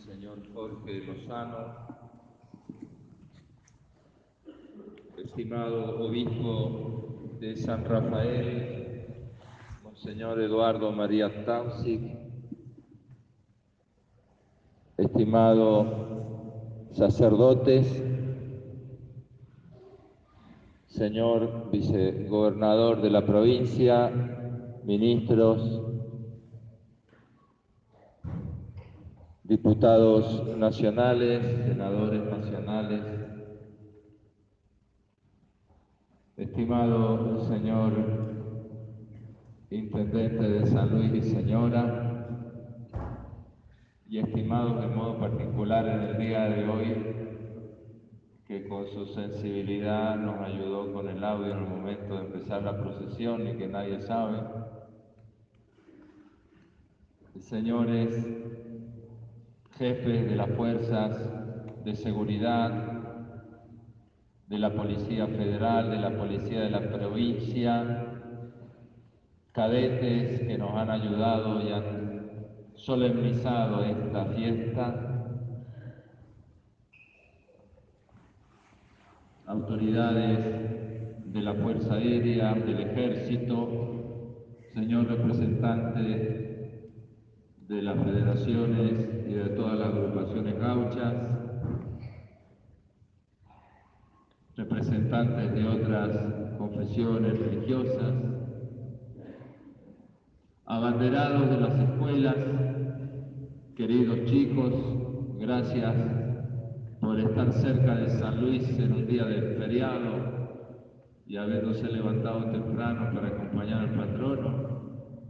Monseñor Jorge Lozano, estimado obispo de San Rafael, Monseñor Eduardo María Taussig, estimados sacerdotes, señor vicegobernador de la provincia, ministros, diputados nacionales, senadores nacionales, estimado señor intendente de San Luis y señora, y estimados de modo particular en el día de hoy, que con su sensibilidad nos ayudó con el audio en el momento de empezar la procesión y que nadie sabe, señores jefes de las fuerzas de seguridad, de la Policía Federal, de la Policía de la provincia, cadetes que nos han ayudado y han solemnizado esta fiesta, autoridades de la Fuerza Aérea, del Ejército, señor representante de las federaciones y de todas las agrupaciones gauchas, representantes de otras confesiones religiosas, abanderados de las escuelas, queridos chicos, gracias por estar cerca de San Luis en un día de feriado y habiéndose levantado temprano para acompañar al patrono.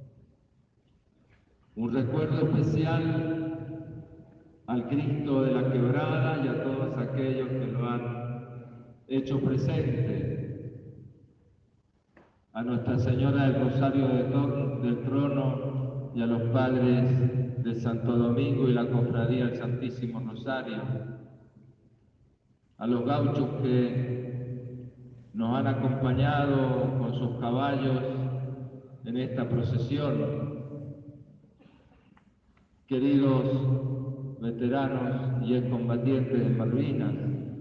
Un recuerdo especial al Cristo de la Quebrada y a todos aquellos que lo han hecho presente, a Nuestra Señora del Rosario del Trono y a los padres de Santo Domingo y la Cofradía del Santísimo Rosario, a los gauchos que nos han acompañado con sus caballos en esta procesión, queridos veteranos y excombatientes de Malvinas,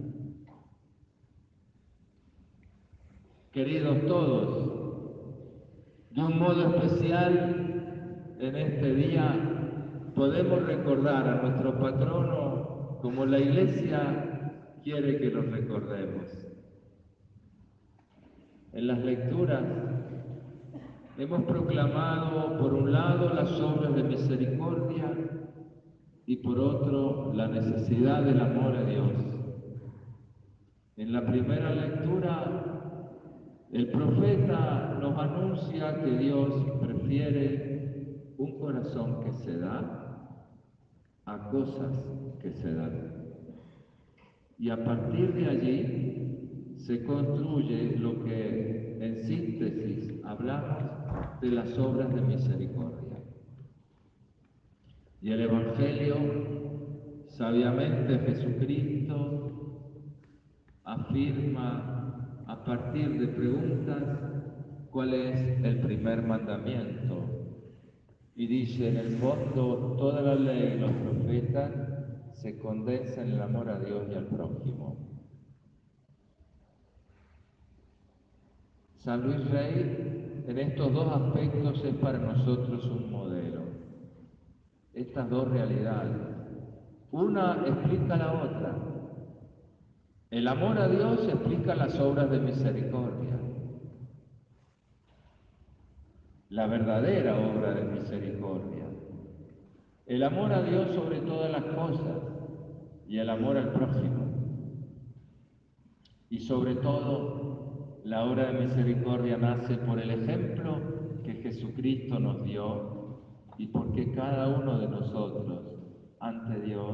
queridos todos, de un modo especial en este día podemos recordar a nuestro patrono como la Iglesia quiere que lo recordemos. En las lecturas hemos proclamado por un lado las obras de misericordia y por otro la necesidad del amor a Dios. En la primera lectura el profeta nos anuncia que Dios prefiere un corazón que se da a cosas que se dan. Y a partir de allí se construye lo que en síntesis hablamos de las obras de misericordia. Y el Evangelio, sabiamente Jesucristo, afirma a partir de preguntas cuál es el primer mandamiento. Y dice, en el fondo, toda la ley y los profetas se condensan en el amor a Dios y al prójimo. San Luis Rey, en estos dos aspectos, es para nosotros un modelo. Estas dos realidades. Una explica la otra. El amor a Dios explica las obras de misericordia. La verdadera obra de misericordia. El amor a Dios sobre todas las cosas y el amor al prójimo. Y sobre todo, la obra de misericordia nace por el ejemplo que Jesucristo nos dio y porque cada uno de nosotros, ante Dios,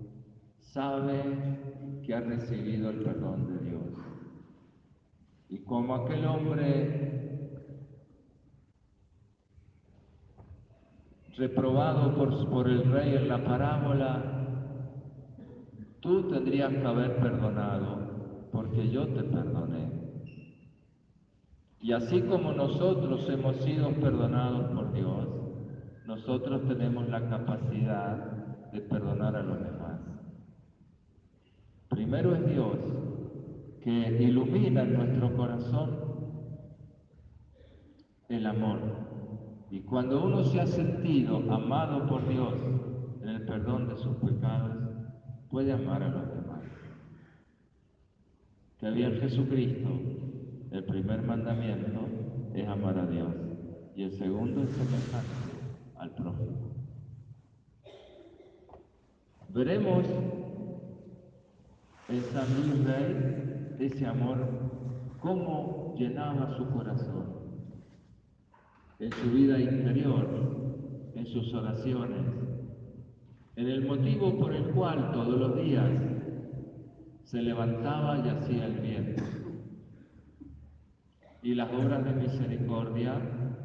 sabe que ha recibido el perdón de Dios. Y como aquel hombre reprobado por el rey en la parábola, tú tendrías que haber perdonado, porque yo te perdoné. Y así como nosotros hemos sido perdonados por Dios, nosotros tenemos la capacidad de perdonar a los demás. Primero es Dios, que ilumina en nuestro corazón el amor. Y cuando uno se ha sentido amado por Dios en el perdón de sus pecados, puede amar a los demás. Que había en Jesucristo, el primer mandamiento es amar a Dios y el segundo es semejante al prójimo. Veremos en San Luis Rey ese amor, cómo llenaba su corazón, en su vida interior, en sus oraciones, en el motivo por el cual todos los días se levantaba y hacía el bien. Y las obras de misericordia,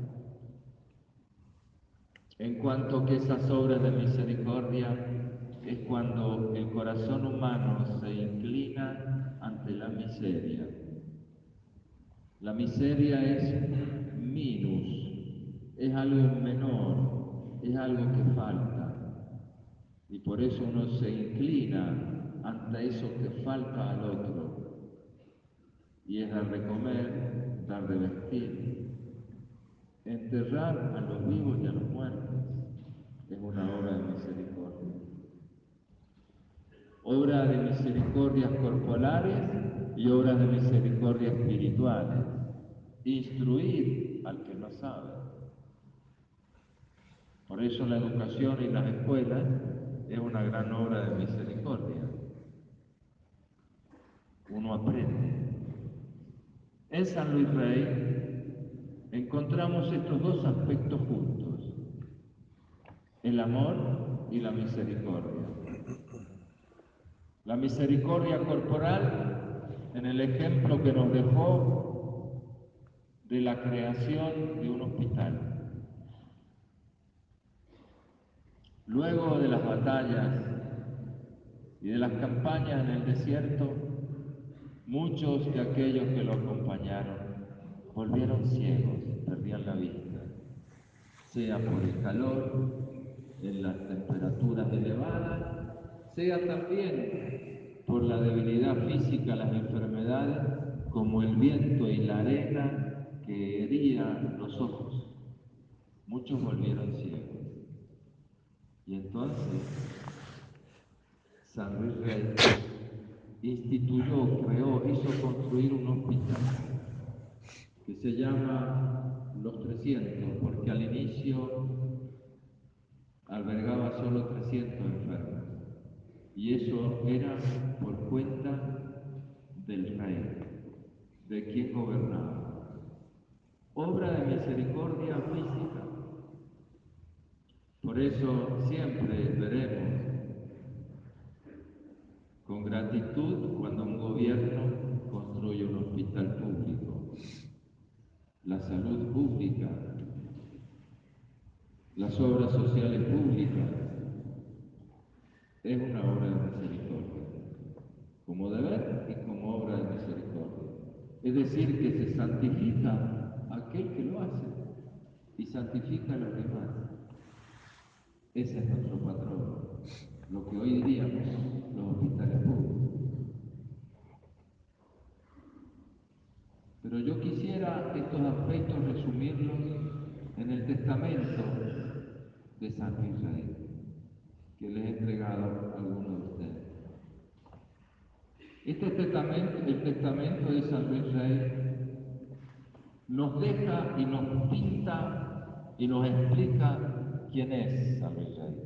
en cuanto que esas obras de misericordia es cuando el corazón humano se inclina ante la miseria. La miseria es minus, es algo menor, es algo que falta. Y por eso uno se inclina ante eso que falta al otro. Y es dar de comer, dar de vestir, enterrar a los vivos y a los muertos. Es una obra de misericordia. Obra de misericordias corporales y obras de misericordia espirituales. Instruir al que no sabe. Por eso la educación y las escuelas es una gran obra de misericordia. Uno aprende. En San Luis Rey encontramos estos dos aspectos juntos, el amor y la misericordia. La misericordia corporal en el ejemplo que nos dejó de la creación de un hospital. Luego de las batallas y de las campañas en el desierto, muchos de aquellos que lo acompañaron volvieron ciegos, perdían la vista, sea por el calor, en las temperaturas elevadas, sea también por la debilidad física, las enfermedades, como el viento y la arena que hería los ojos. Muchos volvieron ciegos. Y entonces San Luis Rey instituyó, creó, hizo construir un hospital que se llama Los 300, porque al inicio albergaba solo 300 enfermos. Y eso era por cuenta del rey, de quien gobernaba. Obra de misericordia física. Por eso siempre veremos con gratitud cuando un gobierno construye un hospital público. La salud pública, las obras sociales públicas, es una obra de misericordia, como deber y como obra de misericordia. Es decir, que se santifica aquel que lo hace y santifica a los demás. Ese es nuestro patrono, lo que hoy diríamos los hospitales públicos. Pero yo quisiera estos aspectos resumirlos en el testamento de San Luis Rey, que les he entregado a algunos de ustedes. Este testamento, el testamento de San Luis Rey, nos deja y nos pinta y nos explica quién es San Luis Rey.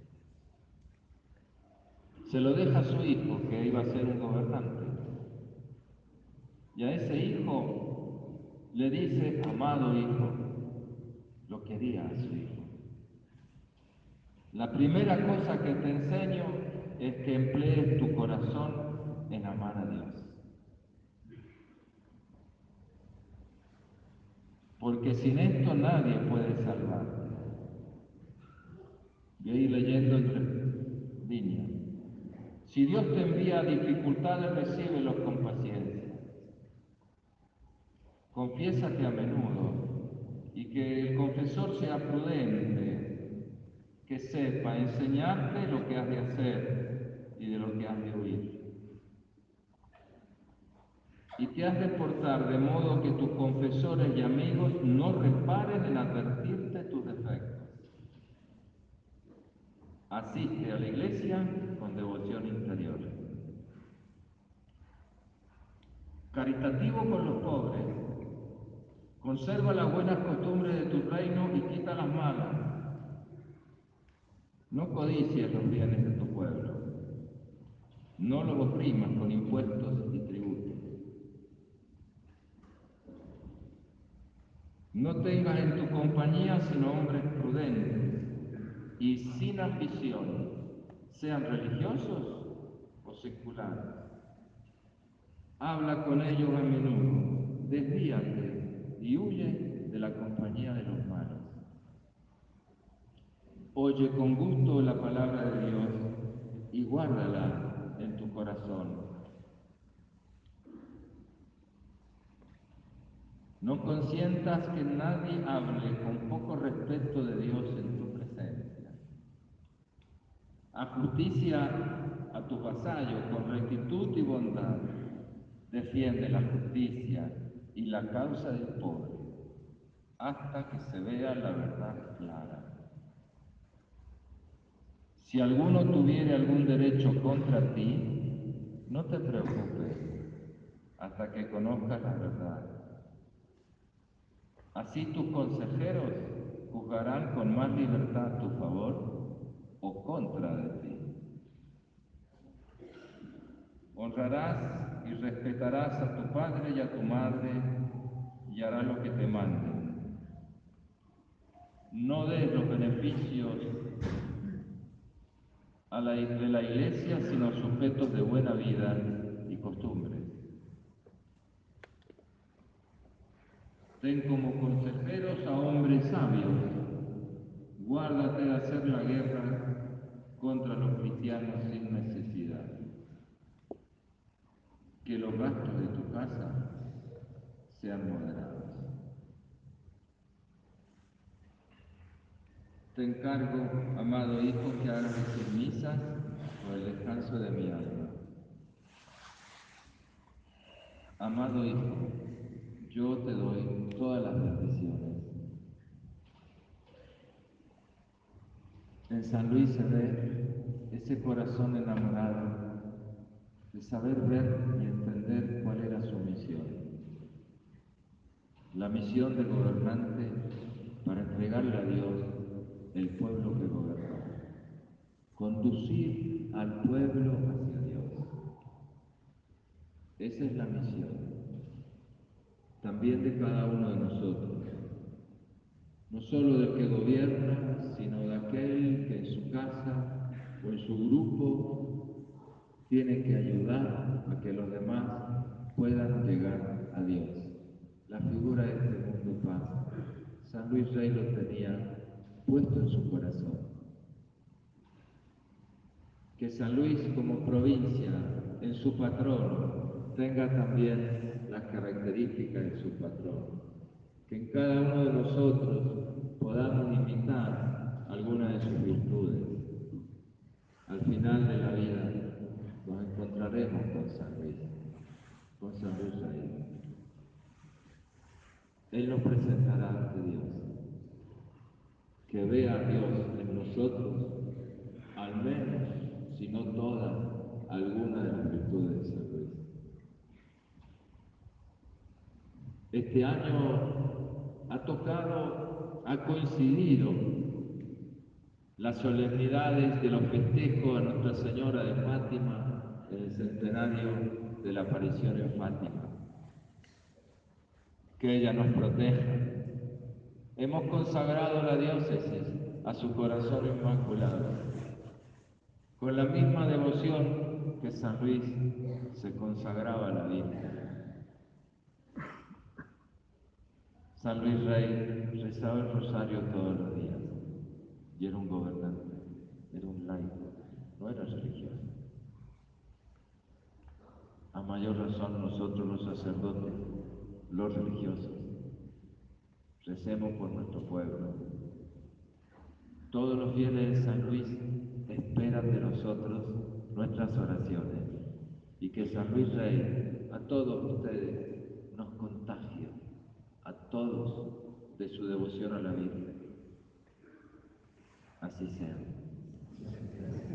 Se lo deja a su hijo, que iba a ser un gobernante. Y a ese hijo le dice, amado hijo, lo quería a su hijo. La primera cosa que te enseño es que emplees tu corazón en amar a Dios. Porque sin esto nadie puede salvarte. Y ahí leyendo entre líneas. Si Dios te envía dificultades, recíbelos con paciencia. Confiésate a menudo y que el confesor sea prudente, que sepa enseñarte lo que has de hacer y de lo que has de huir. Y te has de portar de modo que tus confesores y amigos no reparen en advertirte tus defectos. Asiste a la iglesia con devoción interior. Caritativo con los pobres. Conserva las buenas costumbres de tu reino y quita las malas. No codicies los bienes de tu pueblo. No los oprimas con impuestos y tributos. No tengas en tu compañía sino hombres prudentes y sin ambición, sean religiosos o seculares. Habla con ellos a menudo, desvíate y huye de la compañía de los malos. Oye con gusto la palabra de Dios y guárdala en tu corazón. No consientas que nadie hable con poco respeto de Dios en tu presencia. Haz justicia a tus vasallos con rectitud y bondad. Defiende la justicia y la causa del pobre hasta que se vea la verdad clara. Si alguno tuviere algún derecho contra ti, no te preocupes hasta que conozcas la verdad. Así tus consejeros juzgarán con más libertad a tu favor o contra de ti. Honrarás y respetarás a tu padre y a tu madre y harás lo que te manden. No des los beneficios de la iglesia, sino sujetos de buena vida y costumbres. Ten como consejeros a hombres sabios. Guárdate de hacer la guerra contra los cristianos sin necesidad. Que los gastos de tu casa sean moderados. Te encargo, amado hijo, que hagas tus misas por el descanso de mi alma. Amado hijo, yo te doy todas las bendiciones. En San Luis se ve ese corazón enamorado de saber ver y entender cuál era su misión. La misión del gobernante para entregarle a Dios el pueblo que gobernó. Conducir al pueblo hacia Dios. Esa es la misión. También de cada uno de nosotros. No solo del que gobierna, sino de aquel que en su casa o en su grupo tiene que ayudar a que los demás puedan llegar a Dios. La figura de este mundo pasa. San Luis Rey lo tenía puesto en su corazón. Que San Luis como provincia, en su patrono, tenga también las características de su patrono. Que en cada uno de nosotros podamos imitar alguna de sus virtudes. Al final de la vida nos encontraremos con San Luis Rey. Él nos presentará ante Dios. Que vea a Dios en nosotros, al menos, si no todas, alguna de las virtudes de San Luis. Este año ha coincidido las solemnidades de los festejos a Nuestra Señora de Fátima en el centenario de la aparición en Fátima. Que ella nos proteja. Hemos consagrado la diócesis a su corazón inmaculado, con la misma devoción que San Luis se consagraba a la Virgen. San Luis Rey rezaba el rosario todos los días y era un gobernante, era un laico, no era religioso. A mayor razón nosotros los sacerdotes, los religiosos, recemos por nuestro pueblo. Todos los fieles de San Luis esperan de nosotros nuestras oraciones y que San Luis Rey a todos ustedes nos contagie, a todos de su devoción a la Virgen. Así sea.